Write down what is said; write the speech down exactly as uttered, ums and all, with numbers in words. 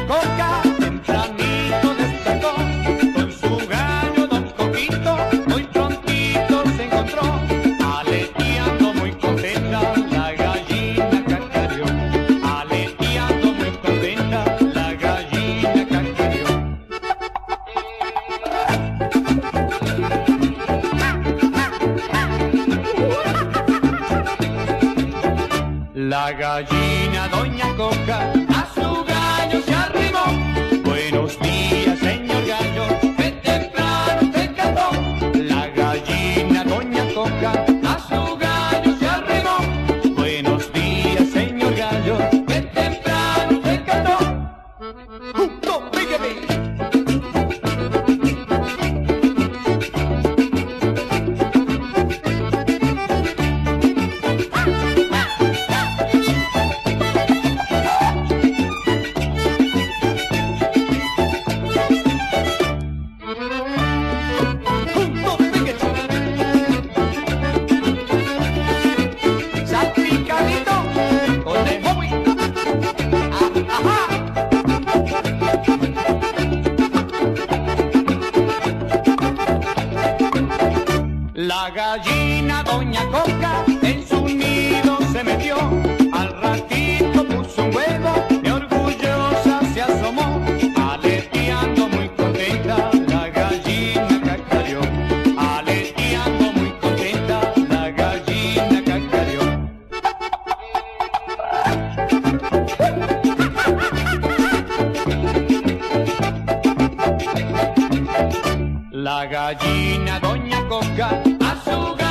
Coca tempranito destacó, con su gallo don Coquito muy prontito se encontró, aleteando muy contenta la gallina cacareó, aleteando muy contenta la gallina cacareó. La gallina doña Coca a su gallo se arrimó. Buenos días, señor gallo, que temprano te cantó. La gallina doña Coca a su gallo se arrimó. Buenos días, señor gallo, que temprano te cantó. ¡Junto, píqueme! La gallina doña Coca en su nido se metió, al ratito puso un huevo y orgullosa se asomó, aleteando muy contenta la gallina cacareó, aleteando muy contenta la gallina cacareó. La gallina doña Coca a su